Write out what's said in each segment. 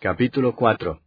Capítulo 4.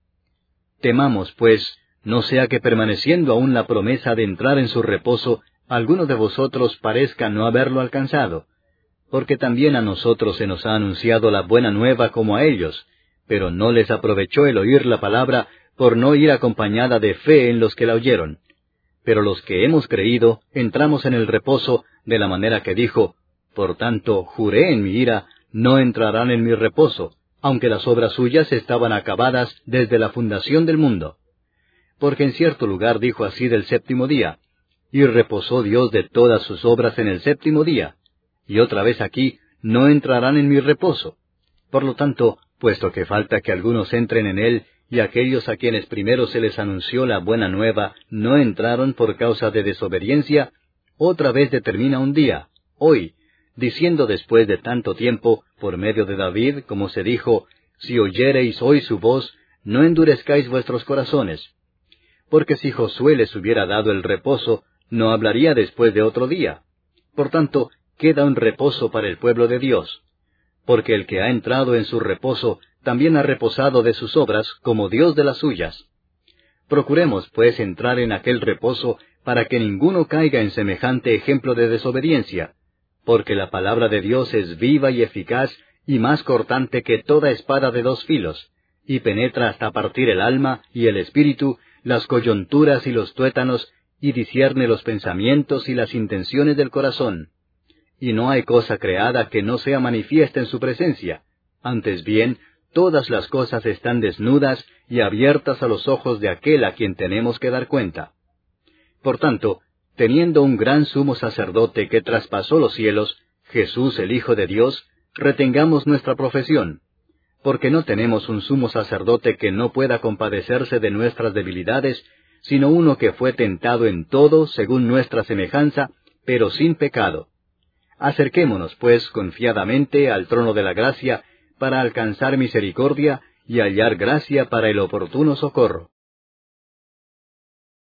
Temamos, pues, no sea que permaneciendo aún la promesa de entrar en su reposo, alguno de vosotros parezca no haberlo alcanzado, porque también a nosotros se nos ha anunciado la buena nueva como a ellos, pero no les aprovechó el oír la palabra por no ir acompañada de fe en los que la oyeron. Pero los que hemos creído entramos en el reposo de la manera que dijo: Por tanto, juré en mi ira, no entrarán en mi reposo, aunque las obras suyas estaban acabadas desde la fundación del mundo. Porque en cierto lugar dijo así del séptimo día: Y reposó Dios de todas sus obras en el séptimo día. Y otra vez aquí: No entrarán en mi reposo. Por lo tanto, puesto que falta que algunos entren en él, y aquellos a quienes primero se les anunció la buena nueva no entraron por causa de desobediencia, otra vez determina un día, hoy, diciendo después de tanto tiempo, por medio de David, como se dijo: Si oyereis hoy su voz, no endurezcáis vuestros corazones. Porque si Josué les hubiera dado el reposo, no hablaría después de otro día. Por tanto, queda un reposo para el pueblo de Dios. Porque el que ha entrado en su reposo, también ha reposado de sus obras, como Dios de las suyas. Procuremos, pues, entrar en aquel reposo, para que ninguno caiga en semejante ejemplo de desobediencia, porque la palabra de Dios es viva y eficaz, y más cortante que toda espada de dos filos, y penetra hasta partir el alma y el espíritu, las coyunturas y los tuétanos, y discierne los pensamientos y las intenciones del corazón. Y no hay cosa creada que no sea manifiesta en su presencia. Antes bien, todas las cosas están desnudas y abiertas a los ojos de aquel a quien tenemos que dar cuenta. Por tanto, teniendo un gran sumo sacerdote que traspasó los cielos, Jesús el Hijo de Dios, retengamos nuestra profesión, porque no tenemos un sumo sacerdote que no pueda compadecerse de nuestras debilidades, sino uno que fue tentado en todo según nuestra semejanza, pero sin pecado. Acerquémonos, pues, confiadamente al trono de la gracia, para alcanzar misericordia y hallar gracia para el oportuno socorro.